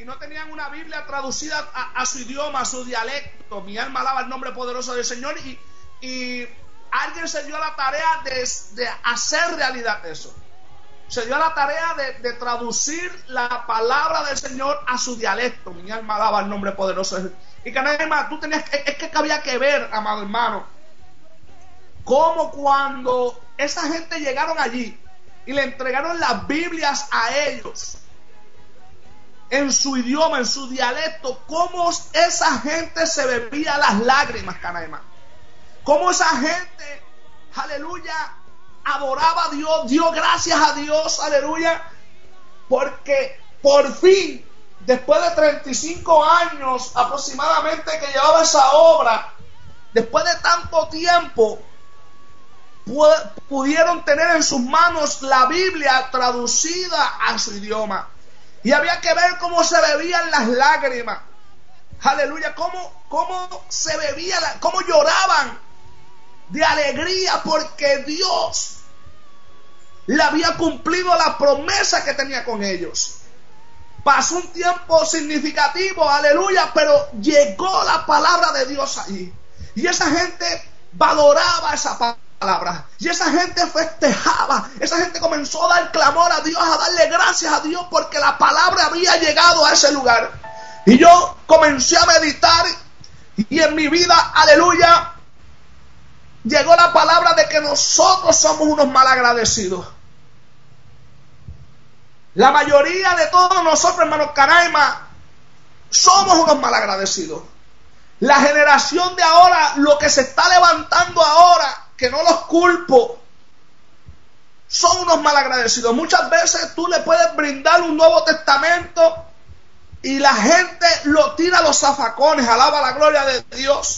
y no tenían una Biblia traducida a su idioma, a su dialecto. Mi alma alaba el nombre poderoso del Señor, y alguien se dio a la tarea de hacer realidad eso. Se dio a la tarea de traducir la palabra del Señor a su dialecto. Mi alma alaba el nombre poderoso del Señor. Y Canaima, es que había que ver, amado hermano, cómo cuando esa gente llegaron allí y le entregaron las Biblias a ellos en su idioma, en su dialecto, cómo esa gente se bebía las lágrimas, Canaima. Cómo esa gente, aleluya, adoraba a Dios, dio gracias a Dios, aleluya, porque por fin, después de 35 años aproximadamente que llevaba esa obra, después de tanto tiempo, pudieron tener en sus manos la Biblia traducida a su idioma. Y había que ver cómo se bebían las lágrimas, aleluya, cómo se bebían, cómo lloraban de alegría, porque Dios le había cumplido la promesa que tenía con ellos. Pasó un tiempo significativo, aleluya, pero llegó la palabra de Dios allí. Y esa gente valoraba esa palabra. Y esa gente festejaba. Esa gente comenzó a dar clamor a Dios, a darle gracias a Dios, porque la palabra había llegado a ese lugar. Y yo comencé a meditar, y en mi vida, aleluya, llegó la palabra de que nosotros somos unos malagradecidos. La mayoría de todos nosotros, hermanos Canaima, somos unos malagradecidos. La generación de ahora, lo que se está levantando ahora, que no los culpo, son unos malagradecidos. Muchas veces tú le puedes brindar un Nuevo Testamento y la gente lo tira a los zafacones. Alaba la gloria de Dios.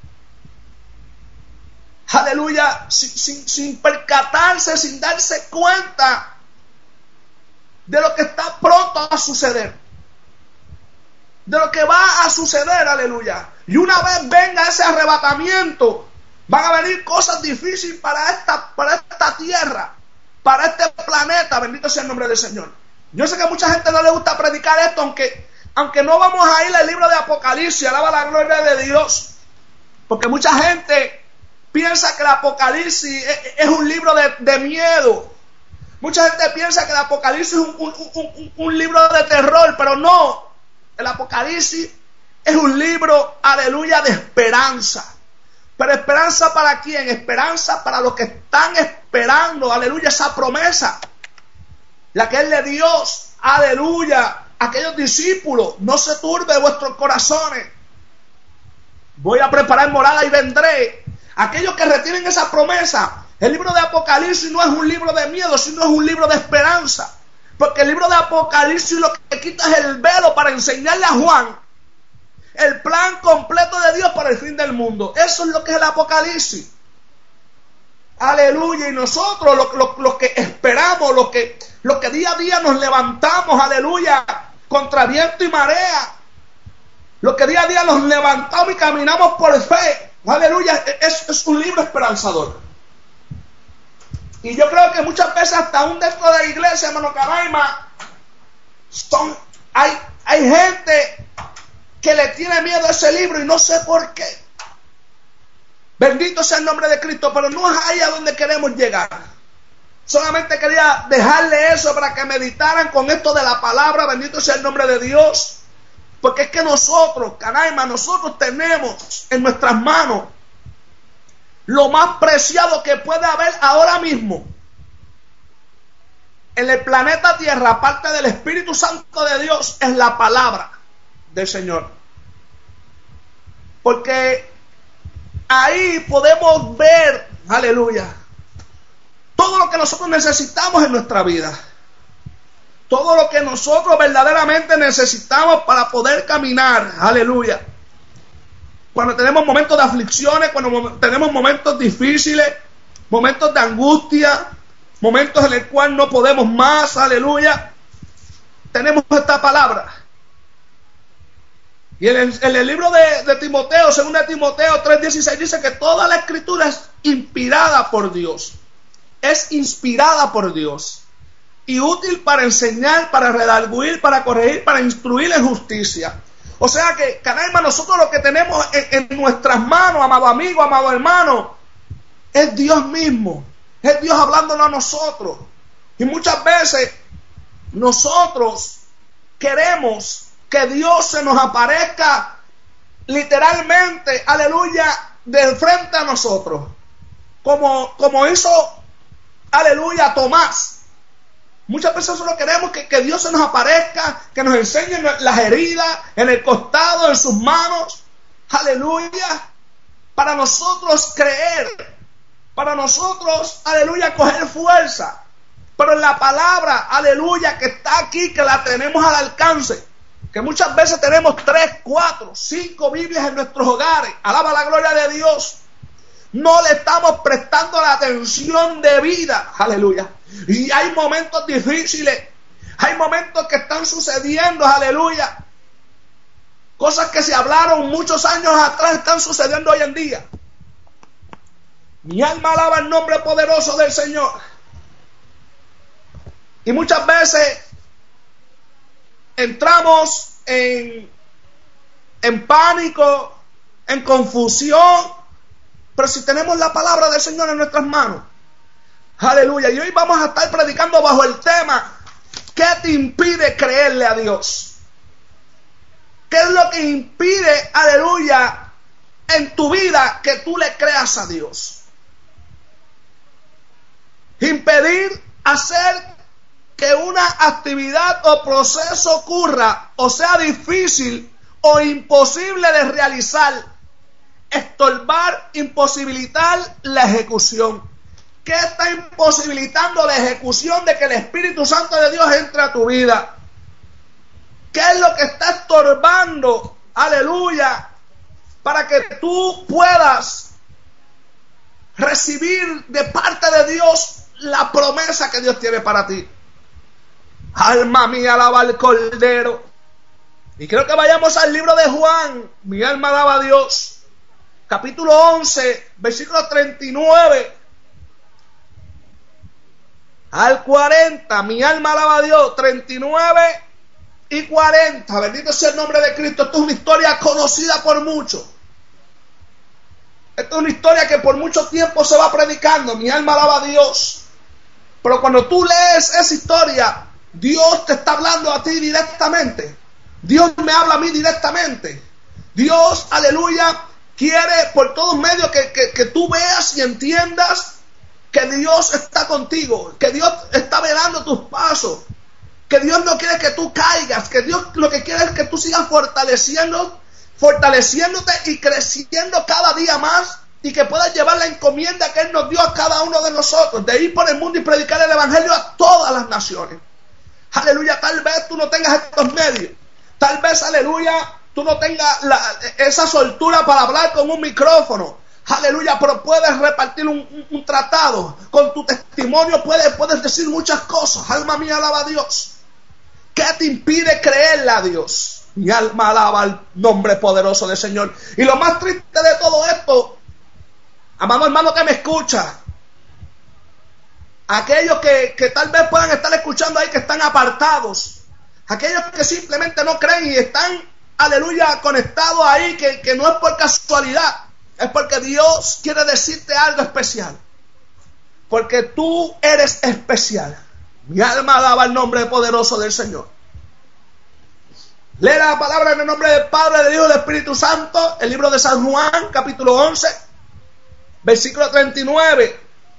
Aleluya, sin percatarse, sin darse cuenta de lo que está pronto a suceder, de lo que va a suceder, aleluya. Y una vez venga ese arrebatamiento, van a venir cosas difíciles para esta tierra, para este planeta. Bendito sea el nombre del Señor. Yo sé que a mucha gente no le gusta predicar esto, aunque no vamos a ir al libro de Apocalipsis. Alaba la gloria de Dios, porque mucha gente piensa que el Apocalipsis es un libro de miedo. Mucha gente piensa que el Apocalipsis es un libro de terror, pero no. El Apocalipsis es un libro, aleluya, de esperanza. Pero esperanza ¿para quién? Esperanza para los que están esperando, aleluya, esa promesa. La que es de Dios, aleluya, aquellos discípulos. No se turbe vuestros corazones. Voy a preparar morada y vendré. Aquellos que retienen esa promesa. El libro de Apocalipsis no es un libro de miedo, sino es un libro de esperanza. Porque el libro de Apocalipsis lo que quita es el velo para enseñarle a Juan el plan completo de Dios para el fin del mundo. Eso es lo que es el Apocalipsis. Aleluya. Y nosotros los que esperamos, los que día a día nos levantamos, aleluya, contra viento y marea, los que día a día nos levantamos y caminamos por fe, aleluya, es un libro esperanzador. Y yo creo que muchas veces hasta aún dentro de la iglesia, hermano Canaima, hay gente que le tiene miedo a ese libro y no sé por qué. Bendito sea el nombre de Cristo, pero no es ahí a donde queremos llegar. Solamente quería dejarle eso para que meditaran con esto de la palabra. Bendito sea el nombre de Dios. Porque es que nosotros, Canaima, nosotros tenemos en nuestras manos lo más preciado que puede haber ahora mismo en el planeta Tierra, aparte del Espíritu Santo de Dios, es la palabra del Señor. Porque ahí podemos ver, aleluya, todo lo que nosotros necesitamos en nuestra vida. Todo lo que nosotros verdaderamente necesitamos para poder caminar, aleluya. Cuando tenemos momentos de aflicciones, cuando tenemos momentos difíciles, momentos de angustia, momentos en los cuales no podemos más, aleluya, tenemos esta palabra. Y en el libro de Timoteo, 2 Timoteo 3:16, dice que toda la escritura es inspirada por Dios. Es inspirada por Dios. y útil para enseñar, para redarguir, para corregir, para instruir en justicia. O sea que, caramba, nosotros lo que tenemos en nuestras manos, amado amigo, amado hermano, es Dios mismo. Es Dios hablándonos a nosotros. Y muchas veces nosotros queremos que Dios se nos aparezca literalmente, aleluya, de frente a nosotros. Como hizo, aleluya, Tomás. Muchas veces solo queremos que Dios se nos aparezca, que nos enseñe las heridas, en el costado, en sus manos. Aleluya. Para nosotros creer. Para nosotros, aleluya, coger fuerza. Pero en la palabra, aleluya, que está aquí, que la tenemos al alcance. Que muchas veces tenemos 3, 4, 5 Biblias en nuestros hogares. Alaba la gloria de Dios. No le estamos prestando la atención debida. Aleluya. Y hay momentos difíciles. Hay momentos que están sucediendo. Aleluya. Cosas que se hablaron muchos años atrás están sucediendo hoy en día. Mi alma alaba el nombre poderoso del Señor. Y muchas veces entramos en pánico, en confusión. Pero si tenemos la palabra del Señor en nuestras manos, aleluya. Y hoy vamos a estar predicando bajo el tema: ¿qué te impide creerle a Dios? ¿Qué es lo que impide, aleluya, en tu vida que tú le creas a Dios? Impedir hacer que una actividad o proceso ocurra o sea difícil o imposible de realizar. Estorbar, imposibilitar la ejecución. ¿Qué está imposibilitando la ejecución de que el Espíritu Santo de Dios entre a tu vida? ¿Qué es lo que está estorbando, aleluya, para que tú puedas recibir de parte de Dios la promesa que Dios tiene para ti? Alma mía, alaba al Cordero. Y creo que vayamos al libro de Juan. Mi alma alaba a Dios. Capítulo 11, versículo 39 al 40. Mi alma alaba a Dios. 39 y 40. Bendito sea el nombre de Cristo. Esto es una historia conocida por muchos. Esto es una historia que por mucho tiempo se va predicando. Mi alma alaba a Dios. Pero cuando tú lees esa historia, Dios te está hablando a ti directamente. Dios me habla a mí directamente. Dios, aleluya, quiere por todos medios que tú veas y entiendas que Dios está contigo, que Dios está velando tus pasos, que Dios no quiere que tú caigas, que Dios lo que quiere es que tú sigas fortaleciéndote y creciendo cada día más, y que puedas llevar la encomienda que Él nos dio a cada uno de nosotros, de ir por el mundo y predicar el Evangelio a todas las naciones. Aleluya. Tal vez tú no tengas estos medios, tal vez, aleluya, tú no tengas esa soltura para hablar con un micrófono. Aleluya, pero puedes repartir un tratado. Con tu testimonio puedes decir muchas cosas. Alma mía, alaba a Dios. ¿Qué te impide creerle a Dios? Mi alma alaba al nombre poderoso del Señor. Y lo más triste de todo esto, amado hermano que me escucha, aquellos que tal vez puedan estar escuchando ahí, que están apartados, aquellos que simplemente no creen y están, aleluya, conectados ahí, que no es por casualidad, es porque Dios quiere decirte algo especial, porque tú eres especial. Mi alma alaba el nombre poderoso del Señor. Lee la palabra en el nombre del Padre, del Hijo y del Espíritu Santo, el libro de San Juan, capítulo 11, versículo 39.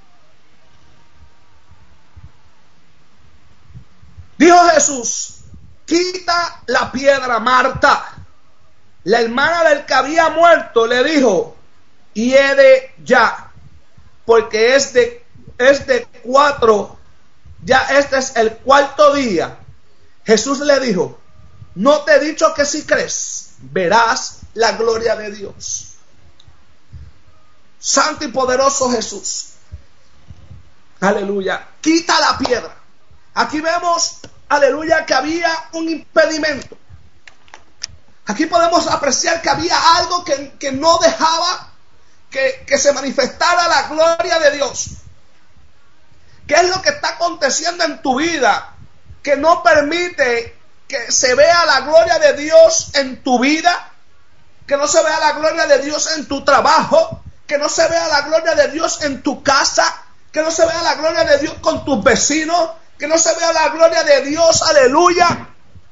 Dijo Jesús: quita la piedra. Marta, la hermana del que había muerto, le dijo: hiede ya, porque es de 4, ya este es el 4º día. Jesús le dijo: no te he dicho que si crees, verás la gloria de Dios. Santo y poderoso Jesús. Aleluya. Quita la piedra. Aquí vemos, aleluya, que había un impedimento. Aquí podemos apreciar que había algo que no dejaba que se manifestara la gloria de Dios. ¿Qué es lo que está aconteciendo en tu vida que no permite que se vea la gloria de Dios en tu vida? Que no se vea la gloria de Dios en tu trabajo, que no se vea la gloria de Dios en tu casa, que no se vea la gloria de Dios con tus vecinos, que no se vea la gloria de Dios, aleluya,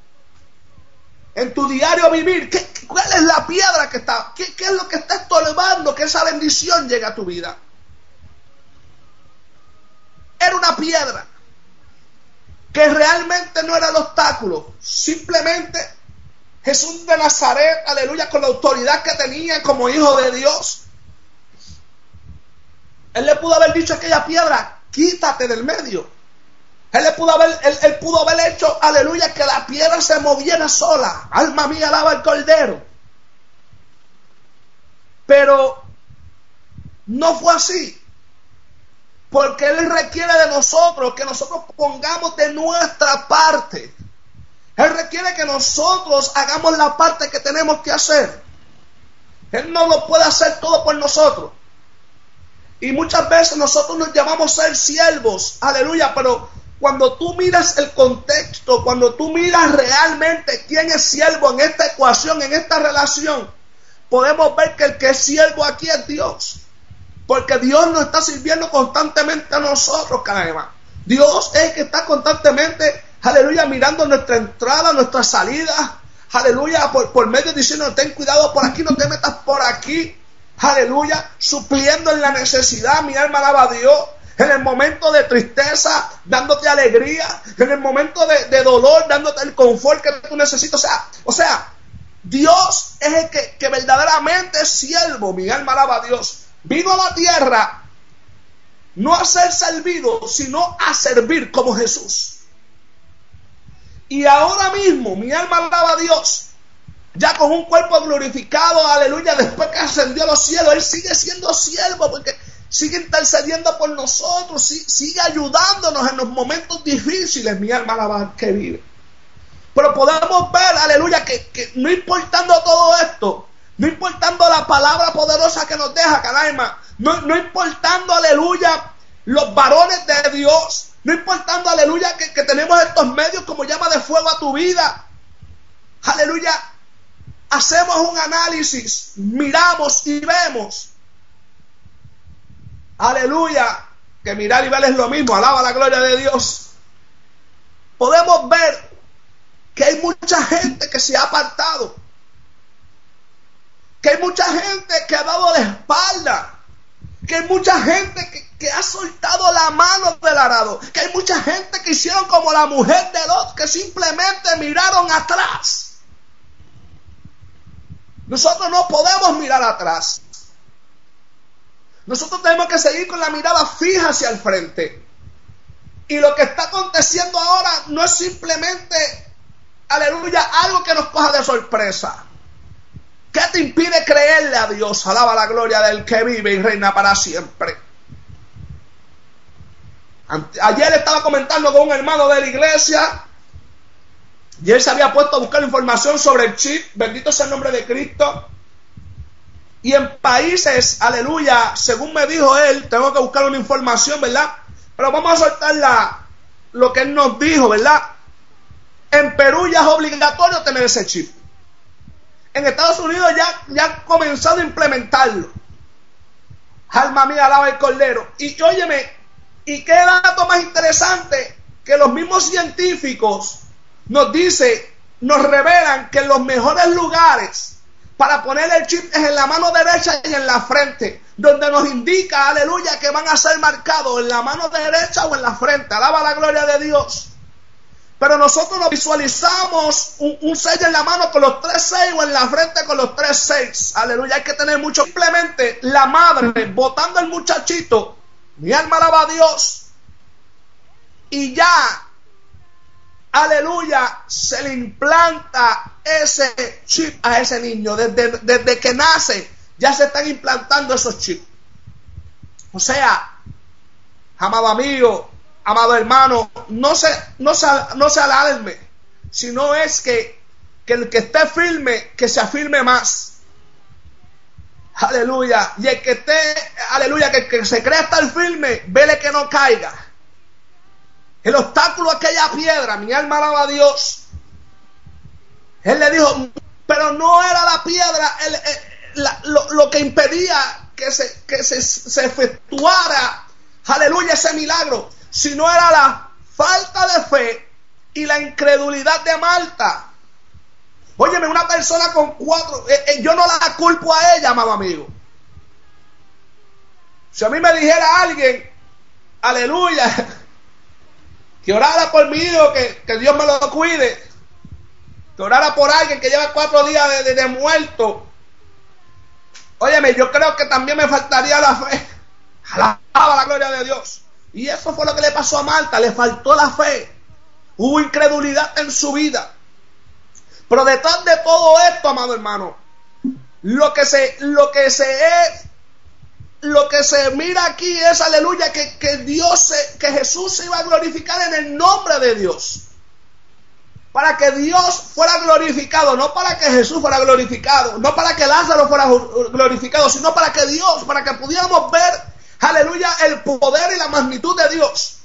en tu diario vivir. ¿Cuál es la piedra que está? ¿Qué es lo que está estorbando que esa bendición llegue a tu vida? Era una piedra que realmente no era el obstáculo, simplemente Jesús de Nazaret, aleluya, con la autoridad que tenía como hijo de Dios, Él le pudo haber dicho a aquella piedra, quítate del medio. Él pudo haber hecho, aleluya, que la piedra se moviera sola. Alma mía, alaba al Cordero. Pero no fue así. Porque Él requiere de nosotros que nosotros pongamos de nuestra parte. Él requiere que nosotros hagamos la parte que tenemos que hacer. Él no lo puede hacer todo por nosotros. Y muchas veces nosotros nos llamamos ser siervos, aleluya, pero cuando tú miras el contexto, cuando tú miras realmente quién es siervo en esta ecuación, en esta relación, podemos ver que el que es siervo aquí es Dios. Porque Dios nos está sirviendo constantemente a nosotros, caramba. Dios es el que está constantemente, aleluya, mirando nuestra entrada, nuestra salida, aleluya, por medio diciendo, ten cuidado por aquí, no te metas por aquí, aleluya, supliendo en la necesidad, mi alma alaba a Dios, en el momento de tristeza, dándote alegría, en el momento de dolor, dándote el confort que tú necesitas, o sea, Dios es el que verdaderamente es siervo, mi alma alaba a Dios. Vino a la tierra no a ser servido, sino a servir como Jesús. Y ahora mismo, mi alma alaba a Dios, ya con un cuerpo glorificado, aleluya, después que ascendió a los cielos, Él sigue siendo siervo porque sigue intercediendo por nosotros, sigue ayudándonos en los momentos difíciles, mi alma alaba al que vive. Pero podemos ver, aleluya, que no importando todo esto, no importando la palabra poderosa que nos deja, caramba, no importando, aleluya, los varones de Dios, no importando, aleluya, que tenemos estos medios como llama de fuego a tu vida, aleluya, hacemos un análisis, miramos y vemos, aleluya, que mirar y ver es lo mismo, alaba la gloria de Dios. Podemos ver que hay mucha gente que se ha apartado, que hay mucha gente que ha dado la espalda, que hay mucha gente que ha soltado la mano del arado, que hay mucha gente que hicieron como la mujer de Lot, que simplemente miraron atrás. Nosotros no podemos mirar atrás. Nosotros tenemos que seguir con la mirada fija hacia el frente. Y lo que está aconteciendo ahora no es simplemente, aleluya, algo que nos coja de sorpresa. ¿Qué te impide creerle a Dios? Alaba la gloria del que vive y reina para siempre. Ayer estaba comentando con un hermano de la iglesia y él se había puesto a buscar información sobre el chip. Bendito sea el nombre de Cristo. Y en países, aleluya, según me dijo él, tengo que buscar una información, ¿verdad? Pero vamos a soltar lo que él nos dijo, ¿verdad? En Perú ya es obligatorio tener ese chip. En Estados Unidos ya han comenzado a implementarlo. Alma mía, alaba el Cordero. Y óyeme, y qué dato más interesante, que los mismos científicos nos revelan que los mejores lugares para poner el chip es en la mano derecha y en la frente, donde nos indica, aleluya, que van a ser marcados en la mano derecha o en la frente. Alaba la gloria de Dios. Pero nosotros nos visualizamos un sello en la mano con los 3 sellos o en la frente con los 3 sellos. Aleluya, hay que tener mucho. Simplemente la madre botando al muchachito, mi alma alaba a Dios, y ya, aleluya, se le implanta ese chip a ese niño. Desde que nace ya se están implantando esos chips. O sea, amado amigo, amado hermano, no se alarme, sino es que el que esté firme, que se afirme más. Aleluya. Y el que esté, aleluya, que se crea estar firme, vele que no caiga. el obstáculo a aquella piedra, mi alma alaba a Dios. Él le dijo, pero no era la piedra lo que impedía que se efectuara, aleluya, ese milagro, sino era la falta de fe y la incredulidad de Marta. Óyeme, una persona con 4, yo no la culpo a ella, amado amigo. Si a mí me dijera alguien, aleluya, que orara por mi hijo, que Dios me lo cuide, que orara por alguien que lleva 4 días de muerto, óyeme, yo creo que también me faltaría la fe. Alaba la gloria de Dios. Y eso fue lo que le pasó a Marta, le faltó la fe. Hubo incredulidad en su vida. Pero detrás de todo esto, amado hermano, lo que se mira aquí es, aleluya, que Jesús se iba a glorificar en el nombre de Dios. Para que Dios fuera glorificado, no para que Jesús fuera glorificado, no para que Lázaro fuera glorificado, sino para que Dios, para que pudiéramos ver, aleluya, el poder y la magnitud de Dios.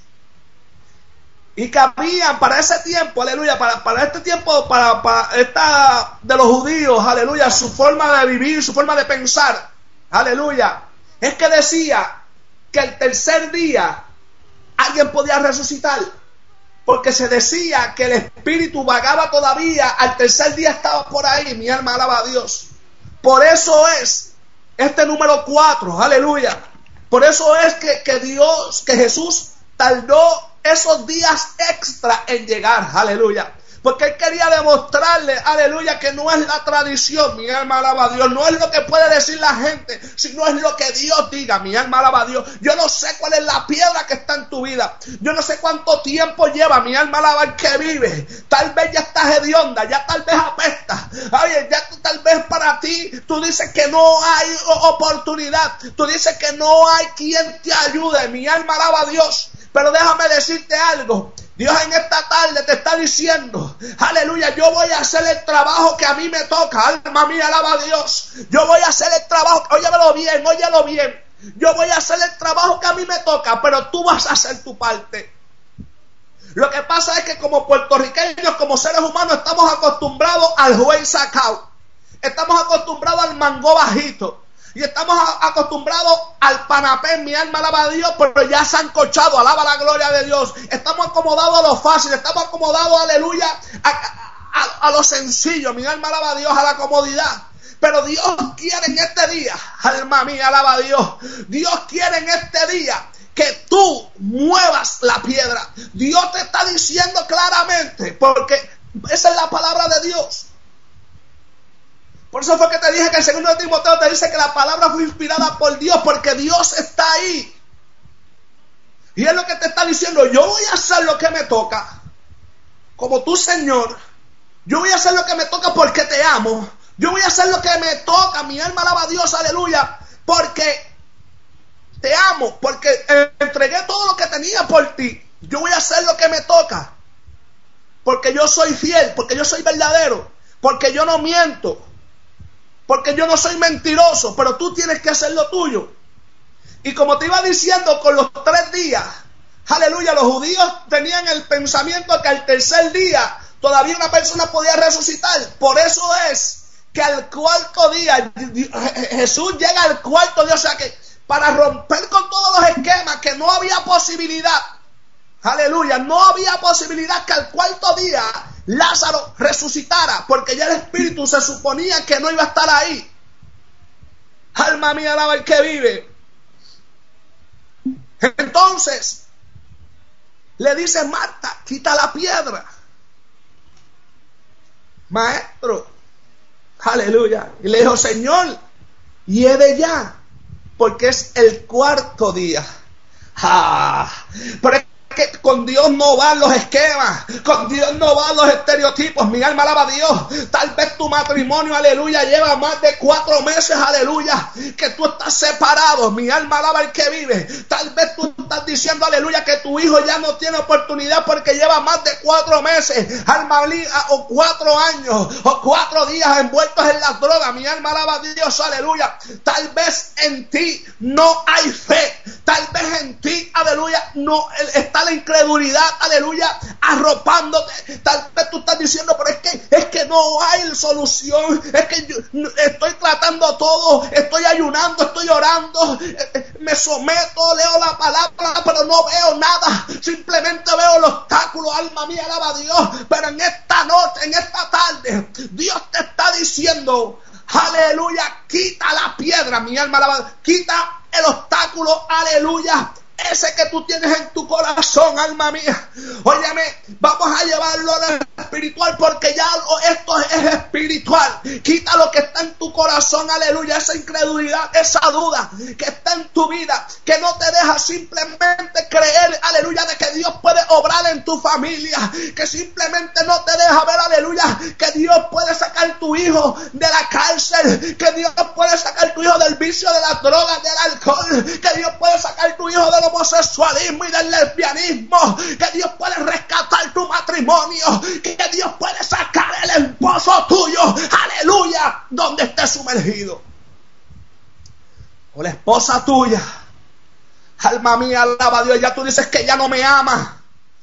Y que había para ese tiempo, aleluya, para este tiempo, para esta de los judíos, aleluya, su forma de vivir, su forma de pensar, aleluya, es que decía que el tercer día alguien podía resucitar, porque se decía que el espíritu vagaba todavía, al tercer día estaba por ahí, mi alma alaba a Dios. Por eso es este número 4, aleluya, por eso es que Jesús tardó esos días extra en llegar, aleluya, porque Él quería demostrarle, aleluya, que no es la tradición, mi alma alaba a Dios, no es lo que puede decir la gente, sino es lo que Dios diga, mi alma alaba a Dios. Yo no sé cuál es la piedra que está en tu vida, yo no sé cuánto tiempo lleva, mi alma alaba al que vive, tal vez ya estás hedionda, ya tal vez apesta, oye, ya tal vez para ti, tú dices que no hay oportunidad, tú dices que no hay quien te ayude, mi alma alaba a Dios. Pero déjame decirte algo, Dios en esta tarde te está diciendo, aleluya, yo voy a hacer el trabajo que a mí me toca, alma mía, alaba a Dios, yo voy a hacer el trabajo, óyelo bien, yo voy a hacer el trabajo que a mí me toca, pero tú vas a hacer tu parte. Lo que pasa es que como puertorriqueños, como seres humanos, estamos acostumbrados al juez sacao, estamos acostumbrados al mango bajito, y estamos acostumbrados al panapé, mi alma alaba a Dios, pero ya sancochado, alaba la gloria de Dios. Estamos acomodados a lo fácil, estamos acomodados, aleluya, a lo sencillo, mi alma alaba a Dios, a la comodidad. Pero Dios quiere en este día, alma mía, alaba a Dios, Dios quiere en este día que tú muevas la piedra. Dios te está diciendo claramente, porque esa es la palabra de Dios. Por eso fue que te dije que el 2 de Timoteo te dice que la palabra fue inspirada por Dios, porque Dios está ahí. Y es lo que te está diciendo, yo voy a hacer lo que me toca, como tu Señor. Yo voy a hacer lo que me toca porque te amo. Yo voy a hacer lo que me toca, mi alma alaba a Dios, aleluya, porque te amo, porque entregué todo lo que tenía por ti. Yo voy a hacer lo que me toca, porque yo soy fiel, porque yo soy verdadero, porque yo no miento, porque yo no soy mentiroso, pero tú tienes que hacer lo tuyo. Y como te iba diciendo, con los 3 días, aleluya, los judíos tenían el pensamiento que al tercer día todavía una persona podía resucitar. Por eso es que al 4º día, Jesús llega al 4º día, o sea que para romper con todos los esquemas, que no había posibilidad, aleluya, no había posibilidad que al 4º día Lázaro resucitara, porque ya el espíritu se suponía que no iba a estar ahí. Alma mía, alaba el que vive. Entonces le dice Marta, quita la piedra. Maestro, aleluya. Y le dijo, Señor, hiede ya, porque es el 4º día. Pero es que con Dios no van los esquemas, con Dios no van los estereotipos, mi alma alaba a Dios. Tal vez tu matrimonio, aleluya, lleva más de 4 meses, aleluya, que tú estás separado, mi alma alaba al que vive. Tal vez tú estás diciendo, aleluya, que tu hijo ya no tiene oportunidad porque lleva más de 4 meses, alma mía, o 4 años, o 4 días envueltos en las drogas, mi alma alaba a Dios, aleluya. Tal vez en ti no hay fe, Tal vez en ti, aleluya, no está la incredulidad, aleluya, arropándote. Tal vez tú estás diciendo, pero es que no hay solución. Es que yo estoy tratando todo, estoy ayunando, estoy orando, me someto, leo la palabra, pero no veo nada. Simplemente veo el obstáculo. Alma mía, alaba a Dios. Pero en esta noche, en esta tarde, Dios te está diciendo, aleluya, quita la piedra, mi alma alaba, quita el obstáculo, aleluya, ese que tú tienes en tu corazón, alma mía. Óyeme, vamos a llevarlo al espiritual, porque ya esto es espiritual. Quita lo que está en tu corazón, aleluya, esa incredulidad, esa duda que está en tu vida, que no te deja simplemente creer, aleluya, de que Dios puede obrar en tu familia, que simplemente no te deja ver, aleluya, que Dios puede sacar tu hijo de la cárcel, que Dios puede sacar tu hijo del vicio de las drogas, del alcohol, que Dios puede sacar tu hijo del homosexualismo y del lesbianismo, que Dios puede rescatar tu matrimonio, que Dios puede sacar el esposo tuyo, aleluya, donde estés sumergido, o la esposa tuya. Alma mía, alaba a Dios. Ya tú dices que ya no me ama,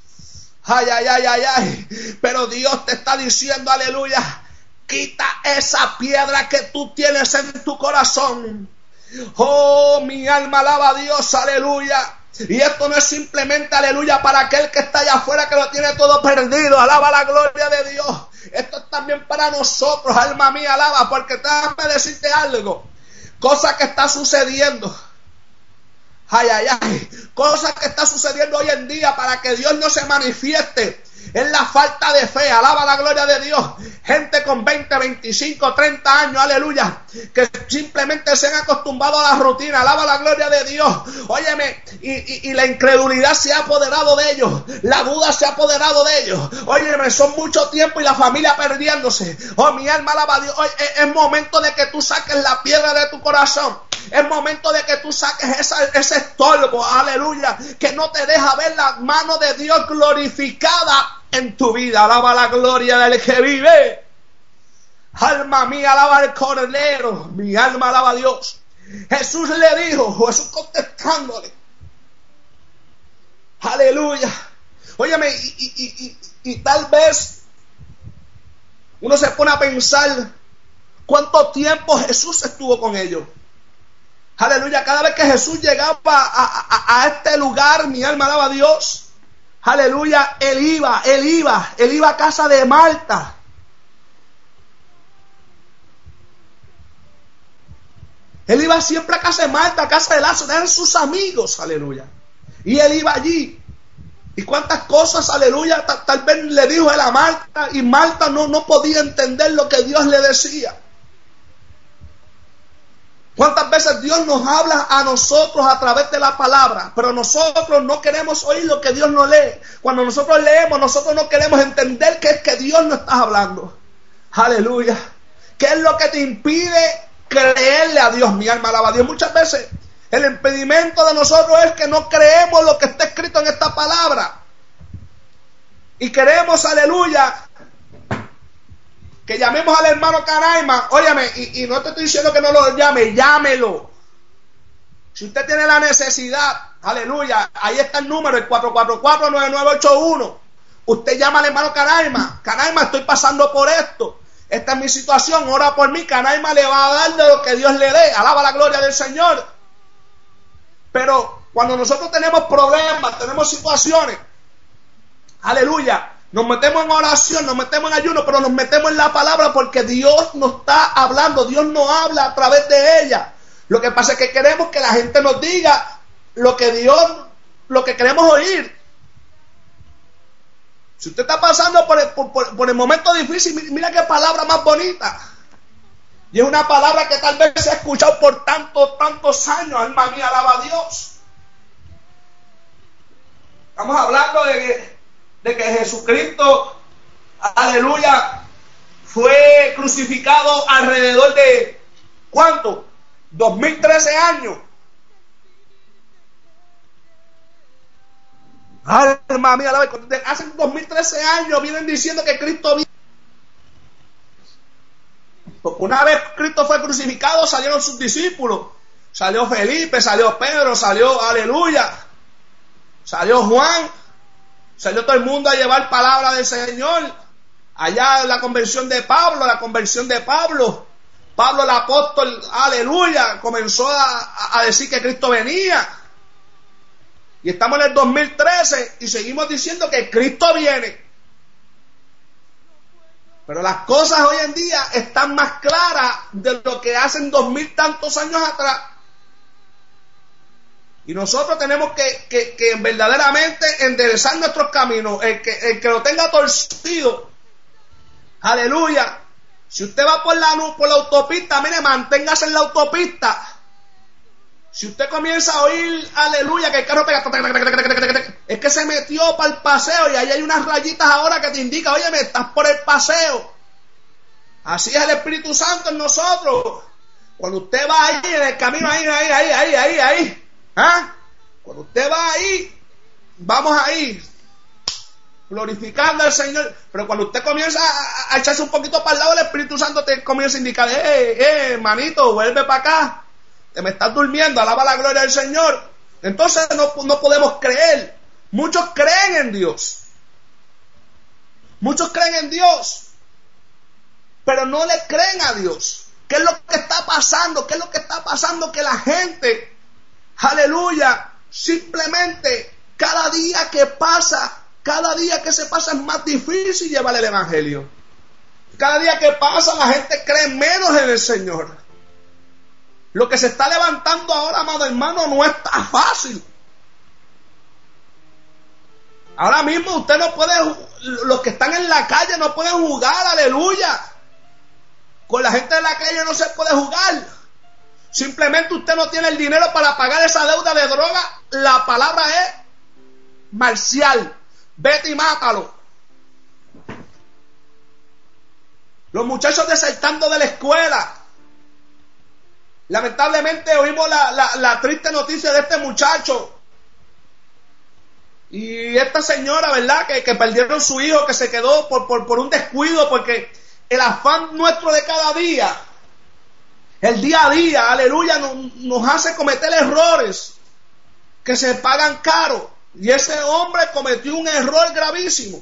ay, pero Dios te está diciendo, aleluya, quita esa piedra que tú tienes en tu corazón. Oh, mi alma alaba a Dios, aleluya. Y esto no es simplemente, aleluya, para aquel que está allá afuera que lo tiene todo perdido. Alaba la gloria de Dios. Esto es también para nosotros, alma mía, alaba, porque déjame decirte algo. Cosa que está sucediendo. Cosa que está sucediendo hoy en día para que Dios no se manifieste. Es la falta de fe, alaba la gloria de Dios. Gente con 20, 25, 30 años, aleluya, que simplemente se han acostumbrado a la rutina, alaba la gloria de Dios. Óyeme, y la incredulidad se ha apoderado de ellos, la duda se ha apoderado de ellos. Óyeme, son mucho tiempo y la familia perdiéndose. Oh, mi alma alaba a Dios. Hoy es momento de que tú saques la piedra de tu corazón. Es momento de que tú saques ese estorbo, aleluya, que no te deja ver la mano de Dios glorificada en tu vida. Alaba la gloria del que vive. Alma mía, alaba al Cordero. Mi alma alaba a Dios. Jesús le dijo, Jesús contestándole, aleluya. Óyeme, y tal vez uno se pone a pensar cuánto tiempo Jesús estuvo con ellos. Aleluya, cada vez que Jesús llegaba a este lugar, mi alma alaba a Dios. Aleluya, él iba a casa de Marta. Él iba siempre a casa de Marta, a casa de Lázaro, eran sus amigos, aleluya. Y él iba allí. Y cuántas cosas, aleluya, tal vez le dijo él a Marta, y Marta no podía entender lo que Dios le decía. ¿Cuántas veces Dios nos habla a nosotros a través de la palabra? Pero nosotros no queremos oír lo que Dios nos lee. Cuando nosotros leemos, nosotros no queremos entender que es que Dios nos está hablando. Aleluya. ¿Qué es lo que te impide creerle a Dios? Mi alma alaba a Dios. Muchas veces el impedimento de nosotros es que no creemos lo que está escrito en esta palabra. Y queremos, aleluya, que llamemos al hermano Canaima. Óyame, y no te estoy diciendo que no lo llame, llámelo. Si usted tiene la necesidad, aleluya, ahí está el número, el 444-9981. Usted llama al hermano Canaima. Canaima, estoy pasando por esto. Esta es mi situación, ora por mí. Canaima le va a dar de lo que Dios le dé. Alaba la gloria del Señor. Pero cuando nosotros tenemos problemas, tenemos situaciones, aleluya, nos metemos en oración, nos metemos en ayuno, pero nos metemos en la palabra porque Dios nos está hablando, Dios nos habla a través de ella. Lo que pasa es que queremos que la gente nos diga lo que queremos oír. Si usted está pasando por el momento difícil, mira qué palabra más bonita. Y es una palabra que tal vez se ha escuchado por tantos años. Alma mía, alaba a Dios. Estamos hablando de que Jesucristo, aleluya, fue crucificado alrededor de, ¿cuánto? 2013 años. Alma mía, hace 2013 años vienen diciendo que Cristo vino. Porque una vez Cristo fue crucificado, salieron sus discípulos. Salió Felipe, salió Pedro, salió, aleluya, salió Juan, salió todo el mundo a llevar palabra del Señor. Allá en la conversión de Pablo, Pablo el apóstol, aleluya, comenzó a decir que Cristo venía. Y estamos en el 2013 y seguimos diciendo que Cristo viene. Pero las cosas hoy en día están más claras de lo que hacen 2000 tantos años atrás. Y nosotros tenemos que verdaderamente enderezar nuestros caminos. El que lo tenga torcido, aleluya. Si usted va por la autopista, mire, manténgase en la autopista. Si usted comienza a oír, aleluya, que el carro pega, es que se metió para el paseo y ahí hay unas rayitas ahora que te indican, oye, me estás por el paseo. Así es el Espíritu Santo en nosotros. Cuando usted va ahí en el camino, ahí. ¿Ah? Cuando usted va ahí, vamos ahí, glorificando al Señor. Pero cuando usted comienza a echarse un poquito para el lado, el Espíritu Santo te comienza a indicar, manito, vuelve para acá. Te me estás durmiendo, alaba la gloria del Señor. Entonces no podemos creer. Muchos creen en Dios. Muchos creen en Dios, pero no le creen a Dios. ¿Qué es lo que está pasando? ¿Qué es lo que está pasando? Que la gente, aleluya, simplemente cada día que se pasa es más difícil llevar el evangelio. Cada día que pasa la gente cree menos en el Señor. Lo que se está levantando ahora, amado hermano, no está fácil. Ahora mismo usted no puede, los que están en la calle no pueden jugar, aleluya. Con la gente de la calle no se puede jugar. Simplemente usted no tiene el dinero para pagar esa deuda de droga. La palabra es marcial. Vete y mátalo. Los muchachos desertando de la escuela. Lamentablemente oímos la triste noticia de este muchacho y esta señora, ¿verdad? Que perdieron su hijo, que se quedó por un descuido, porque el afán nuestro de cada día, el día a día, aleluya, nos hace cometer errores que se pagan caro. Y ese hombre cometió un error gravísimo.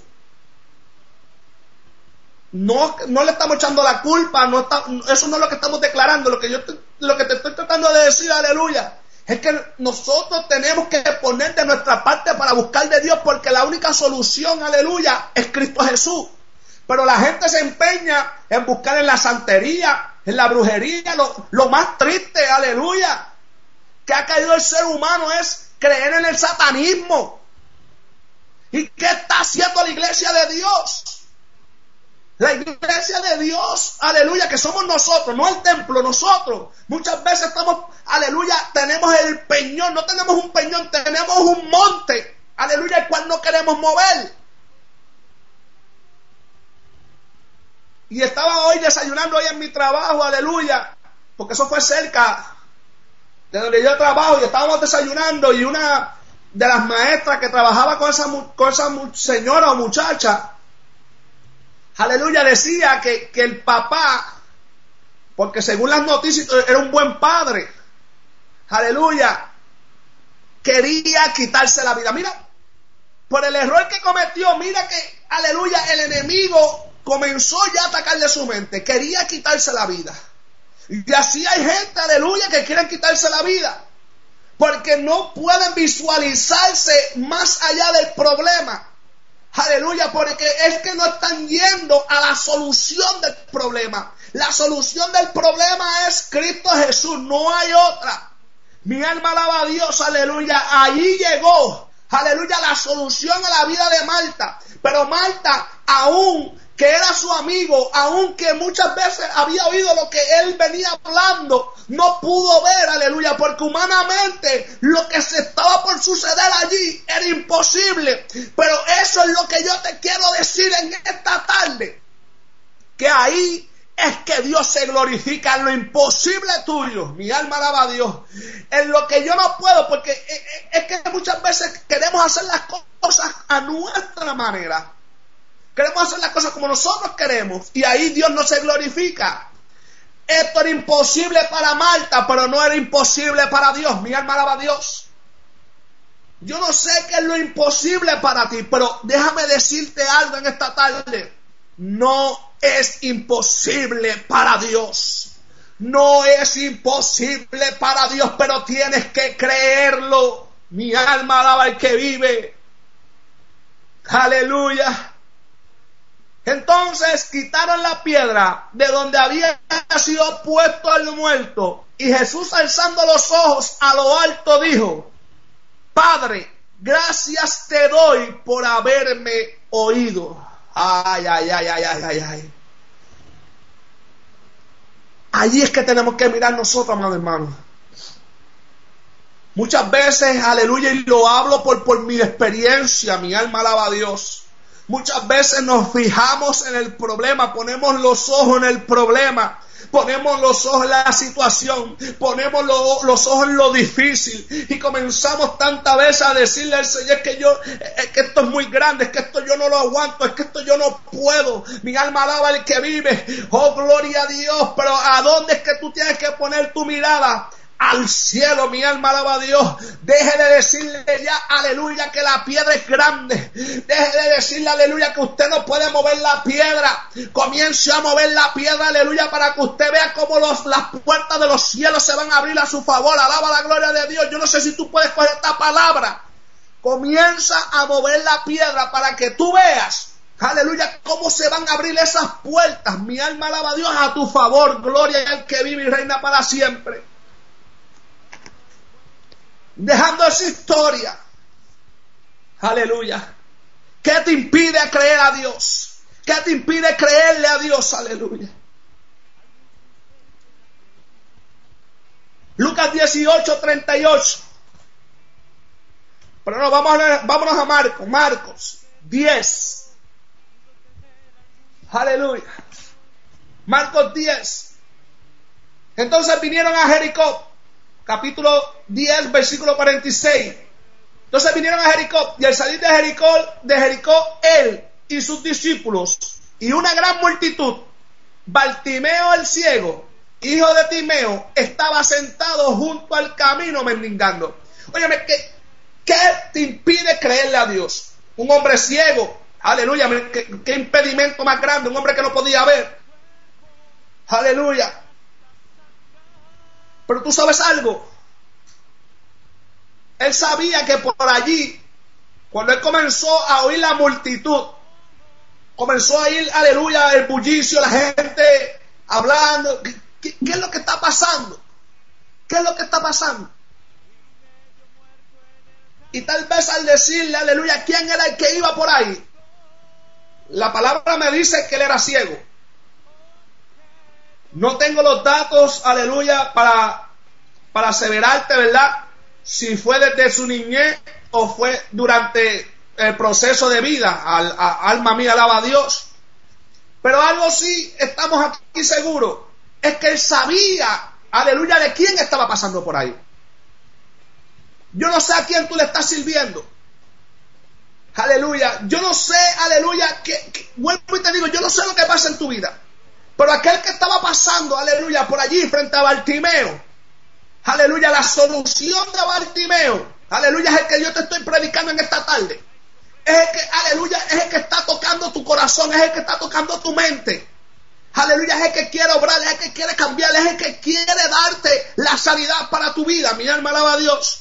No le estamos echando la culpa, eso no es lo que estamos declarando. Lo que te estoy tratando de decir, aleluya, es que nosotros tenemos que poner de nuestra parte para buscar de Dios, porque la única solución, aleluya, es Cristo Jesús. Pero la gente se empeña en buscar en la santería, en la brujería. Lo más triste, aleluya, que ha caído el ser humano es creer en el satanismo. ¿Y qué está haciendo la iglesia de Dios? La iglesia de Dios, aleluya, que somos nosotros, no el templo, nosotros. Muchas veces estamos, aleluya, tenemos el peñón, no tenemos un peñón, tenemos un monte, aleluya, el cual no queremos mover. Y estaba hoy desayunando hoy en mi trabajo, aleluya, porque eso fue cerca de donde yo trabajo, y estábamos desayunando, y una de las maestras que trabajaba con esa señora o muchacha, aleluya, decía que el papá, porque según las noticias era un buen padre, aleluya, quería quitarse la vida. Mira, por el error que cometió, mira que, aleluya, el enemigo comenzó ya a atacarle su mente, quería quitarse la vida. Y así hay gente, aleluya, que quieren quitarse la vida, porque no pueden visualizarse más allá del problema. Aleluya, porque es que no están yendo a la solución del problema. La solución del problema es Cristo Jesús, no hay otra. Mi alma alaba a Dios, aleluya. Allí llegó, aleluya, la solución a la vida de Marta. Pero Marta, aún que era su amigo, aun que muchas veces había oído lo que él venía hablando, no pudo ver, aleluya, porque humanamente lo que se estaba por suceder allí era imposible. Pero eso es lo que yo te quiero decir en esta tarde, que ahí es que Dios se glorifica en lo imposible tuyo. Mi alma alaba a Dios. En lo que yo no puedo, porque es que muchas veces queremos hacer las cosas a nuestra manera. Queremos hacer las cosas como nosotros queremos, y ahí Dios no se glorifica. Esto era imposible para Marta, pero no era imposible para Dios. Mi alma alaba a Dios. Yo no sé qué es lo imposible para ti, pero déjame decirte algo en esta tarde. No es imposible para Dios. No es imposible para Dios, pero tienes que creerlo. Mi alma alaba al que vive. Aleluya. Entonces quitaron la piedra de donde había sido puesto el muerto. Y Jesús, alzando los ojos a lo alto, dijo: Padre, gracias te doy por haberme oído. Ay, ay, ay, ay, ay, ay, ay. Allí es que tenemos que mirar nosotros, amados hermanos. Muchas veces, aleluya, y lo hablo por mi experiencia, mi alma alaba a Dios. Muchas veces nos fijamos en el problema, ponemos los ojos en el problema, ponemos los ojos en la situación, ponemos los ojos en lo difícil y comenzamos tantas veces a decirle al Señor que esto es muy grande, es que esto yo no lo aguanto, es que esto yo no puedo. Mi alma alaba al que vive. Oh, gloria a Dios. Pero ¿a dónde es que tú tienes que poner tu mirada? Al cielo. Mi alma alaba a Dios. Deje de decirle ya, aleluya, que la piedra es grande. Deje de decirle, aleluya, que usted no puede mover la piedra. Comience a mover la piedra, aleluya, para que usted vea cómo las puertas de los cielos se van a abrir a su favor. Alaba la gloria de Dios. Yo no sé si tú puedes coger esta palabra. Comienza a mover la piedra para que tú veas, aleluya, cómo se van a abrir esas puertas. Mi alma alaba a Dios a tu favor. Gloria al que vive y reina para siempre. Dejando esa historia, aleluya, ¿qué te impide creer a Dios? ¿Qué te impide creerle a Dios? Aleluya. Lucas 18:38. Pero no, vámonos a Marcos 10. Aleluya. Marcos 10. Entonces vinieron a Jericó. Capítulo 10, versículo 46. Entonces vinieron a Jericó, y al salir de Jericó, él y sus discípulos y una gran multitud, Bartimeo el ciego, hijo de Timeo, estaba sentado junto al camino mendigando. Óyeme, ¿qué te impide creerle a Dios? Un hombre ciego, aleluya, ¿qué impedimento más grande? Un hombre que no podía ver, aleluya. Pero tú sabes algo, él sabía que por allí, cuando él comenzó a oír la multitud, comenzó a oír, aleluya, el bullicio, la gente hablando, ¿qué es lo que está pasando? ¿Qué es lo que está pasando? Y tal vez al decirle, aleluya, ¿quién era el que iba por ahí? La palabra me dice que él era ciego. No tengo los datos, aleluya, para aseverarte, ¿verdad? Si fue desde su niñez o fue durante el proceso de vida. Alma mía, alaba a Dios. Pero algo sí estamos aquí seguros, es que él sabía, aleluya, de quién estaba pasando por ahí. Yo no sé a quién tú le estás sirviendo. Aleluya. Yo no sé, aleluya, vuelvo y te digo, yo no sé lo que pasa en tu vida. Pero aquel que estaba pasando, aleluya, por allí frente a Bartimeo, aleluya, la solución de Bartimeo, aleluya, es el que yo te estoy predicando en esta tarde. Es el que, aleluya, es el que está tocando tu corazón, es el que está tocando tu mente. Aleluya, es el que quiere obrar, es el que quiere cambiar, es el que quiere darte la sanidad para tu vida. Mi alma alaba a Dios.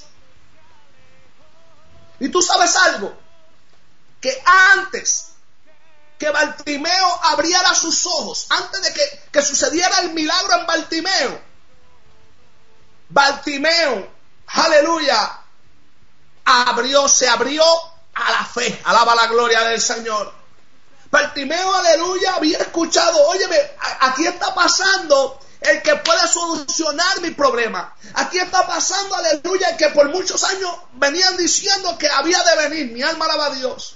Y tú sabes algo, que antes que Bartimeo abriera sus ojos, antes de que sucediera el milagro en Bartimeo, aleluya, se abrió a la fe. Alaba la gloria del Señor. Bartimeo, aleluya, había escuchado, óyeme, aquí está pasando el que puede solucionar mi problema. Aquí está pasando, aleluya, el que por muchos años venían diciendo que había de venir. Mi alma alaba a Dios.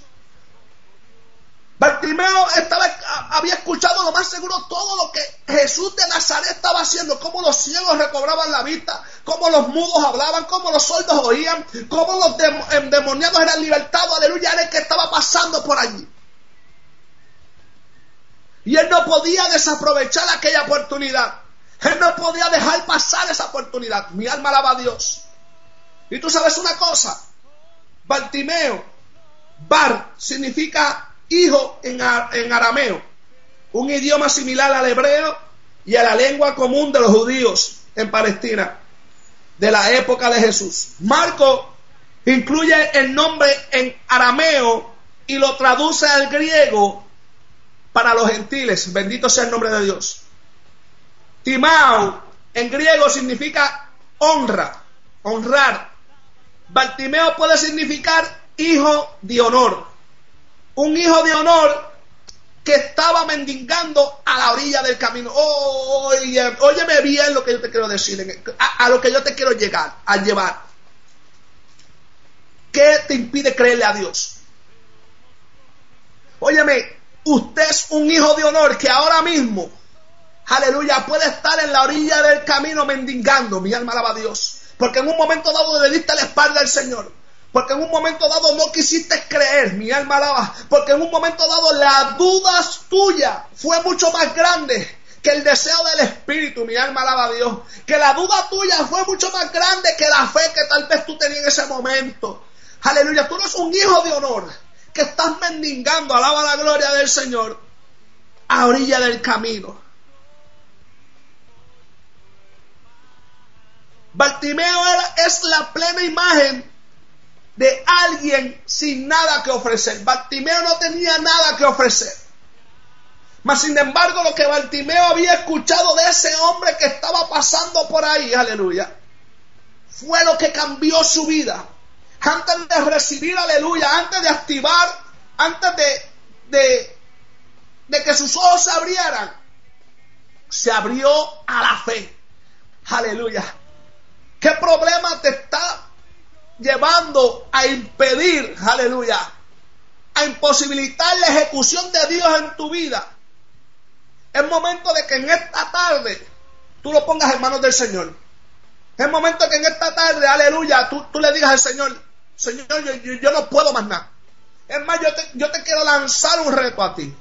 Bartimeo había escuchado lo más seguro todo lo que Jesús de Nazaret estaba haciendo, cómo los ciegos recobraban la vista, cómo los mudos hablaban, cómo los sordos oían, cómo los endemoniados eran libertados. Aleluya, era el que estaba pasando por allí. Y él no podía desaprovechar aquella oportunidad. Él no podía dejar pasar esa oportunidad. Mi alma alaba a Dios. Y tú sabes una cosa, Bartimeo, Bar significa hijo en arameo, un idioma similar al hebreo y a la lengua común de los judíos en Palestina de la época de Jesús. Marco incluye el nombre en arameo y lo traduce al griego para los gentiles. Bendito sea el nombre de Dios. Timao en griego significa honra, honrar. Bartimeo puede significar hijo de honor. Un hijo de honor que estaba mendigando a la orilla del camino. Óyeme bien lo que yo te quiero decir, a lo que yo te quiero llevar. ¿Qué te impide creerle a Dios? Óyeme, usted es un hijo de honor que ahora mismo, aleluya, puede estar en la orilla del camino mendigando. Mi alma alaba a Dios. Porque en un momento dado le diste la espalda al Señor. Porque en un momento dado no quisiste creer. Mi alma alaba. Porque en un momento dado la duda tuya fue mucho más grande que el deseo del Espíritu. Mi alma alaba a Dios. Que la duda tuya fue mucho más grande que la fe que tal vez tú tenías en ese momento. Aleluya. Tú eres un hijo de honor que estás mendigando, alaba la gloria del Señor, a orilla del camino. Bartimeo es la plena imagen de alguien sin nada que ofrecer. Bartimeo no tenía nada que ofrecer. Mas sin embargo, lo que Bartimeo había escuchado de ese hombre que estaba pasando por ahí, aleluya, fue lo que cambió su vida. Antes de recibir, aleluya, antes de activar, antes de que sus ojos se abrieran, se abrió a la fe. Aleluya. ¿Qué problema te está llevando a impedir, aleluya, a imposibilitar la ejecución de Dios en tu vida? Es momento de que en esta tarde tú lo pongas en manos del Señor. Es momento de que en esta tarde, aleluya, tú le digas al Señor: Señor, yo no puedo más nada. Es más, yo te quiero lanzar un reto a ti.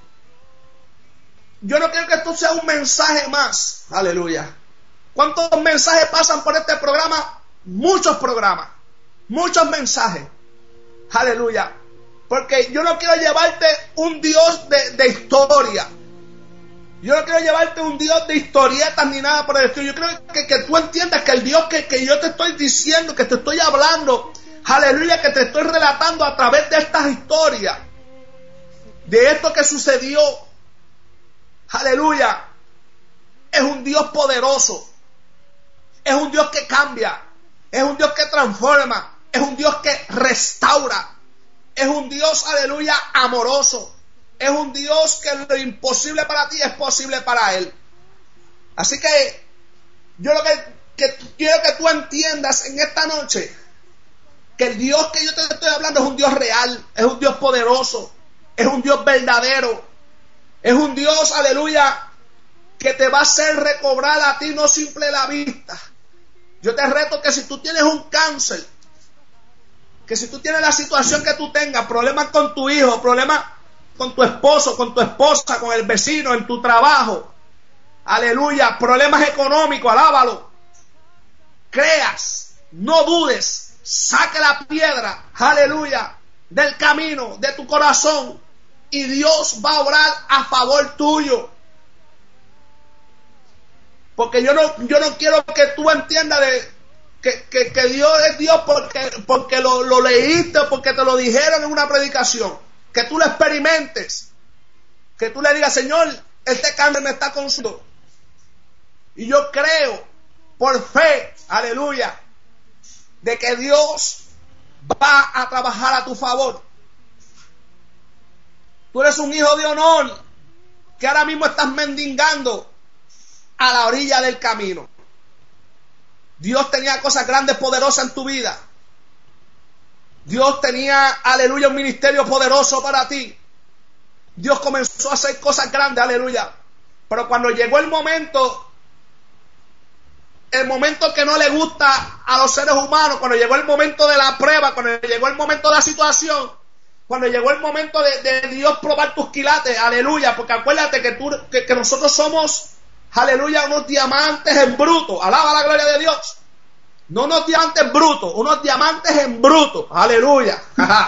Yo no quiero que esto sea un mensaje más. Aleluya. ¿Cuántos mensajes pasan por este programa? Muchos programas. Muchos mensajes. Aleluya. Porque yo no quiero llevarte un Dios de historia. Yo no quiero llevarte un Dios de historietas ni nada por el estilo. Yo creo que tú entiendas que el Dios que yo te estoy diciendo, que te estoy hablando, aleluya, que te estoy relatando a través de estas historias, de esto que sucedió, aleluya, es un Dios poderoso, es un Dios que cambia, es un Dios que transforma, es un Dios que restaura, es un Dios, aleluya, amoroso, es un Dios que lo imposible para ti es posible para Él. Así que yo lo que quiero que tú entiendas en esta noche, que el Dios que yo te estoy hablando es un Dios real, es un Dios poderoso, es un Dios verdadero, es un Dios, aleluya, que te va a hacer recobrar a ti no simple la vista. Yo te reto que si tú tienes un cáncer, que si tú tienes la situación que tú tengas, problemas con tu hijo, problemas con tu esposo, con tu esposa, con el vecino, en tu trabajo, aleluya, problemas económicos, alábalo, creas, no dudes, saque la piedra, aleluya, del camino, de tu corazón, y Dios va a obrar a favor tuyo. Porque yo no quiero que tú entiendas que Dios es Dios porque lo leíste o porque te lo dijeron en una predicación. Que tú lo experimentes. Que tú le digas: Señor, este cáncer me está consumiendo. Y yo creo, por fe, aleluya, de que Dios va a trabajar a tu favor. Tú eres un hijo de honor que ahora mismo estás mendigando a la orilla del camino. Dios tenía cosas grandes, poderosas en tu vida. Dios tenía, aleluya, un ministerio poderoso para ti. Dios comenzó a hacer cosas grandes, aleluya. Pero cuando llegó el momento que no le gusta a los seres humanos, cuando llegó el momento de la prueba, cuando llegó el momento de la situación, cuando llegó el momento de Dios probar tus quilates, aleluya, porque acuérdate que nosotros somos, aleluya, unos diamantes en bruto. Alaba la gloria de Dios. No unos diamantes brutos, unos diamantes en bruto. Aleluya.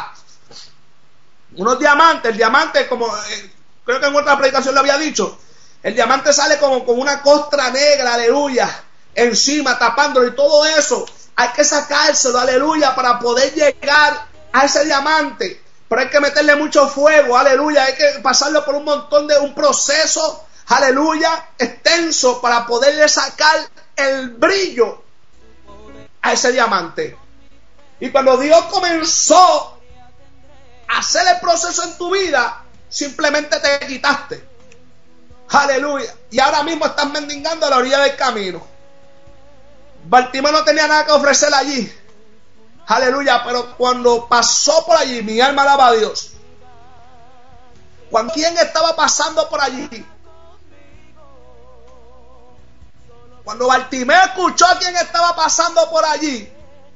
Unos diamantes, el diamante como, creo que en otra predicación le había dicho, el diamante sale como con una costra negra, aleluya, encima, tapándolo, y todo eso hay que sacárselo, aleluya, para poder llegar a ese diamante. Pero hay que meterle mucho fuego, aleluya, hay que pasarlo por un montón de un proceso, aleluya, extenso, para poderle sacar el brillo a ese diamante. Y cuando Dios comenzó a hacer el proceso en tu vida, simplemente te quitaste, aleluya, y ahora mismo estás mendigando a la orilla del camino. Bartimeo no tenía nada que ofrecer allí, aleluya, pero cuando pasó por allí, mi alma alaba a Dios. Cuando ¿quién estaba pasando por allí? Cuando Bartimeo escuchó a quién estaba pasando por allí,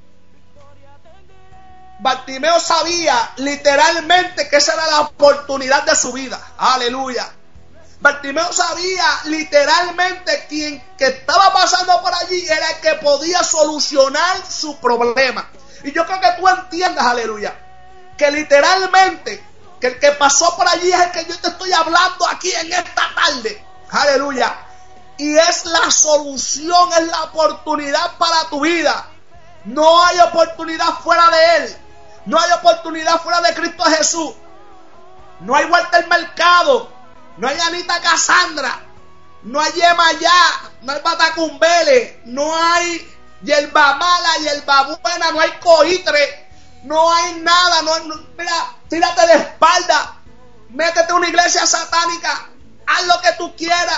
Bartimeo sabía literalmente que esa era la oportunidad de su vida. Aleluya. Bartimeo sabía literalmente quien que estaba pasando por allí era el que podía solucionar su problema. Y yo creo que tú entiendas, aleluya, que literalmente que el que pasó por allí es el que yo te estoy hablando aquí en esta tarde. Aleluya. Y es la solución, es la oportunidad para tu vida. No hay oportunidad fuera de Él. No hay oportunidad fuera de Cristo Jesús. No hay Walter Mercado. No hay Anita Cassandra. No hay Yemayá. No hay Batacumbele. No hay Yerba Mala, Yerba Buena. No hay Coitre. No hay nada. Mira, tírate de espalda. Métete a una iglesia satánica. Haz lo que tú quieras.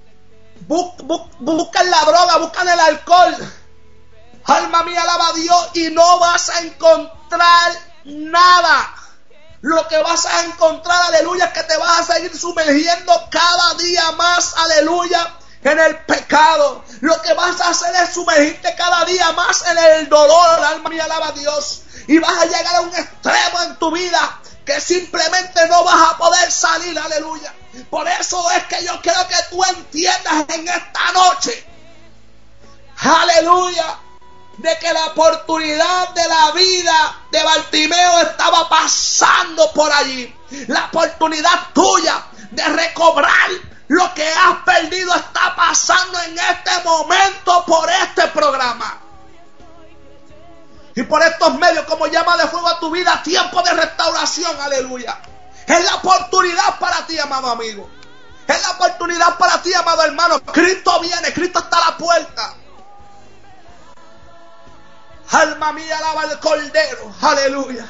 Buscan la droga, buscan el alcohol. Alma mía, alaba a Dios, y no vas a encontrar nada. Lo que vas a encontrar, aleluya, es que te vas a seguir sumergiendo cada día más, aleluya, en el pecado. Lo que vas a hacer es sumergirte cada día más en el dolor. Alma mía, alaba a Dios. Y vas a llegar a un extremo en tu vida que simplemente no vas a poder salir, aleluya. Por eso es que yo quiero que tú entiendas en esta noche, aleluya, de que la oportunidad de la vida de Bartimeo estaba pasando por allí. La oportunidad tuya de recobrar lo que has perdido está pasando en este momento por este programa. Y por estos medios, como llama de fuego a tu vida, tiempo de restauración, aleluya. Es la oportunidad para ti, amado amigo. Es la oportunidad para ti, amado hermano. Cristo viene, Cristo está a la puerta. Alma mía, alaba al Cordero, aleluya.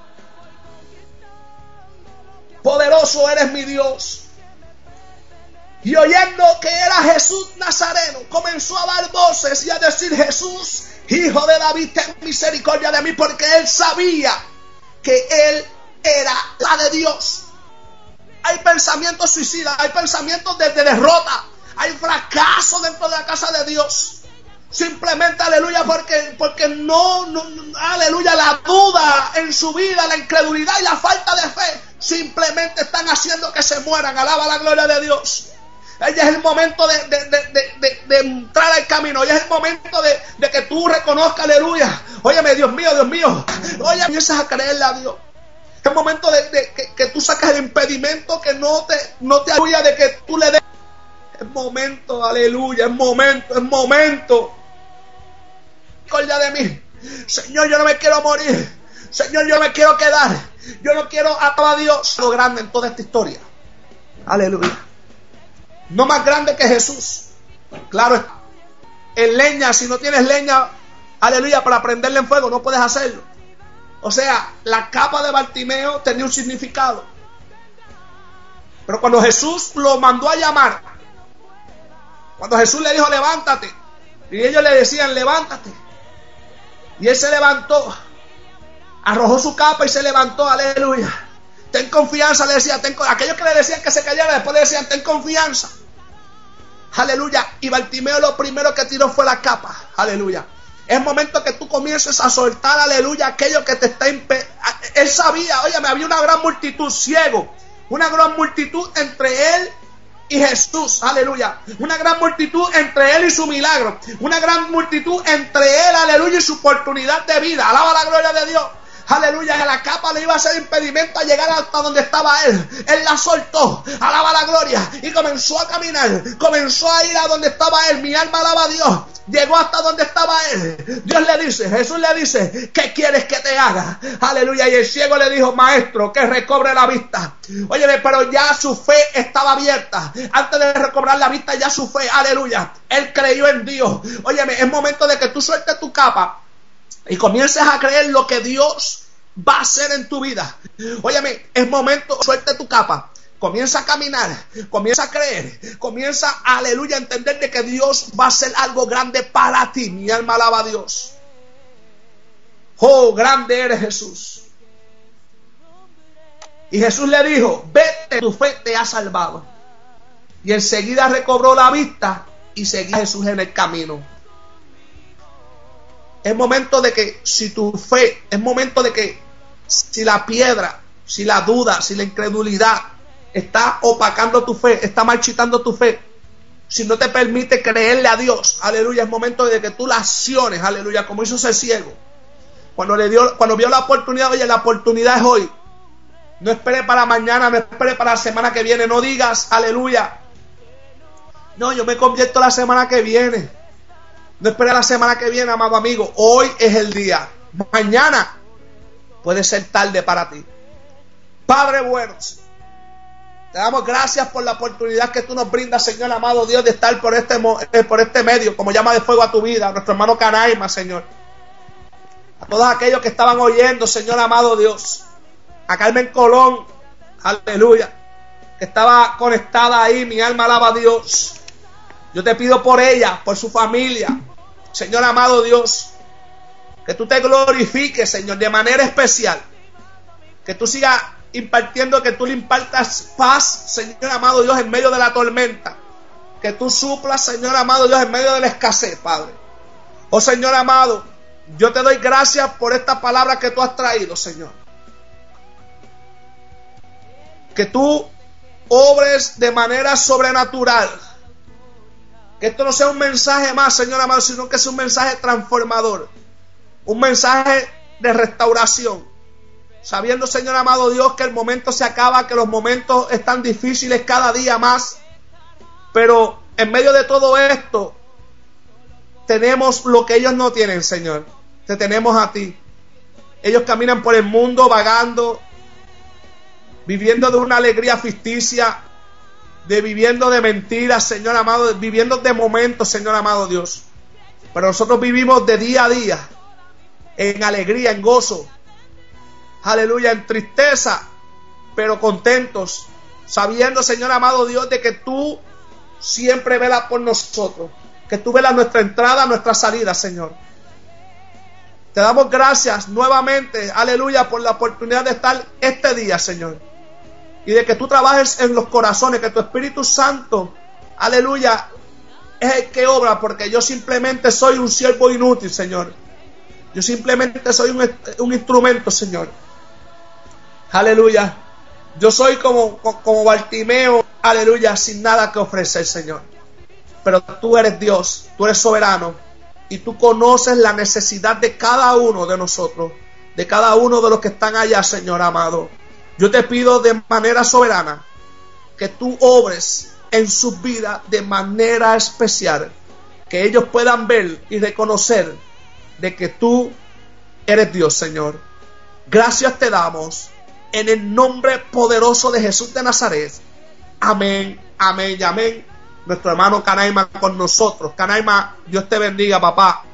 Poderoso eres mi Dios. Y oyendo que era Jesús Nazareno, comenzó a dar voces y a decir: Jesús, Hijo de David, ten misericordia de mí, porque él sabía que él era la de Dios. Hay pensamientos suicidas, hay pensamientos de derrota, hay fracaso dentro de la casa de Dios. Simplemente, aleluya, porque no, aleluya, la duda en su vida, la incredulidad y la falta de fe simplemente están haciendo que se mueran. Alaba la gloria de Dios. Ya es el momento de entrar al camino. Ya es el momento de que tú reconozcas, aleluya. Óyeme, Dios mío, oye, empiezas a creerle a Dios. Es el momento de que tú sacas el impedimento que no te ayuda, de que tú le des. Es momento, aleluya, es momento. Recuerda de mí. Señor, yo no me quiero morir. Señor, yo me quiero quedar. Yo no quiero atar a Dios. Lo grande en toda esta historia. Aleluya. No más grande que Jesús. Claro, en leña, si no tienes leña, aleluya, para prenderle en fuego, no puedes hacerlo. O sea, la capa de Bartimeo tenía un significado. Pero cuando Jesús lo mandó a llamar, cuando Jesús le dijo: levántate, y ellos le decían: levántate, y él se levantó, arrojó su capa y se levantó, aleluya. Ten confianza, le decía, aquellos que le decían que se callara, después le decían: ten confianza, aleluya. Y Bartimeo lo primero que tiró fue la capa, aleluya. Es momento que tú comiences a soltar, aleluya, aquello que te está Él sabía, oye, había una gran multitud ciego, una gran multitud entre él y Jesús, aleluya. Una gran multitud entre él y su milagro. Una gran multitud entre él, aleluya, y su oportunidad de vida. Alaba la gloria de Dios. Aleluya, que la capa le iba a ser impedimento a llegar hasta donde estaba él. Él la soltó, alaba la gloria, y comenzó a caminar. Comenzó a ir a donde estaba él. Mi alma alaba a Dios. Llegó hasta donde estaba él. Dios le dice, Jesús le dice, ¿qué quieres que te haga? Aleluya, y el ciego le dijo, maestro, que recobre la vista. Óyeme, pero ya su fe estaba abierta. Antes de recobrar la vista, ya su fe, aleluya, él creyó en Dios. Óyeme, es momento de que tú sueltes tu capa y comiences a creer lo que Dios va a hacer en tu vida. Óyeme, es momento, suelte tu capa. Comienza a caminar, comienza a creer, comienza, aleluya, a entender de que Dios va a hacer algo grande para ti. Mi alma alaba a Dios. Oh, grande eres Jesús. Y Jesús le dijo, vete, tu fe te ha salvado. Y enseguida recobró la vista y seguía a Jesús en el camino. Es momento de que si tu fe, es momento de que si la piedra, si la duda, si la incredulidad está opacando tu fe, está marchitando tu fe, si no te permite creerle a Dios, aleluya, es momento de que tú la acciones, aleluya, como hizo ese ciego. Cuando vio la oportunidad, oye, la oportunidad es hoy. No espere para mañana, no espere para la semana que viene, no digas, aleluya, no, yo me convierto la semana que viene. No espere la semana que viene, amado amigo. Hoy es el día. Mañana puede ser tarde para ti. Padre bueno, te damos gracias por la oportunidad que tú nos brindas, Señor amado Dios, de estar por este medio, como llama de fuego a tu vida, a nuestro hermano Canaima, Señor. A todos aquellos que estaban oyendo, Señor amado Dios. A Carmen Colón, aleluya, que estaba conectada ahí, mi alma alaba a Dios. Yo te pido por ella, por su familia, Señor amado Dios, que tú te glorifiques, Señor, de manera especial. Que tú sigas impartiendo, que tú le impartas paz, Señor amado Dios, en medio de la tormenta. Que tú suplas, Señor amado Dios, en medio de la escasez, Padre. Oh Señor amado, yo te doy gracias por esta palabra que tú has traído, Señor. Que tú obres de manera sobrenatural. Que esto no sea un mensaje más, Señor amado, sino que sea un mensaje transformador. Un mensaje de restauración. Sabiendo, Señor amado Dios, que el momento se acaba, que los momentos están difíciles cada día más. Pero en medio de todo esto, tenemos lo que ellos no tienen, Señor. Te tenemos a ti. Ellos caminan por el mundo vagando, viviendo de una alegría ficticia, viviendo de mentiras, Señor amado, viviendo de momentos, Señor amado Dios. Pero nosotros vivimos de día a día, en alegría, en gozo, aleluya, en tristeza, pero contentos, sabiendo, Señor amado Dios, de que tú siempre velas por nosotros, que tú velas nuestra entrada, nuestra salida, Señor. Te damos gracias nuevamente, aleluya, por la oportunidad de estar este día, Señor. Y de que tú trabajes en los corazones, que tu Espíritu Santo, aleluya, es el que obra, porque yo simplemente soy un siervo inútil, Señor. Yo simplemente soy un instrumento, Señor. Aleluya. Yo soy como Bartimeo, aleluya, sin nada que ofrecer, Señor. Pero tú eres Dios, tú eres soberano, y tú conoces la necesidad de cada uno de nosotros, de cada uno de los que están allá, Señor amado. Yo te pido de manera soberana que tú obres en sus vidas de manera especial, que ellos puedan ver y reconocer de que tú eres Dios, Señor. Gracias te damos en el nombre poderoso de Jesús de Nazaret. Amén, amén y amén. Nuestro hermano Canaima con nosotros. Canaima, Dios te bendiga, papá.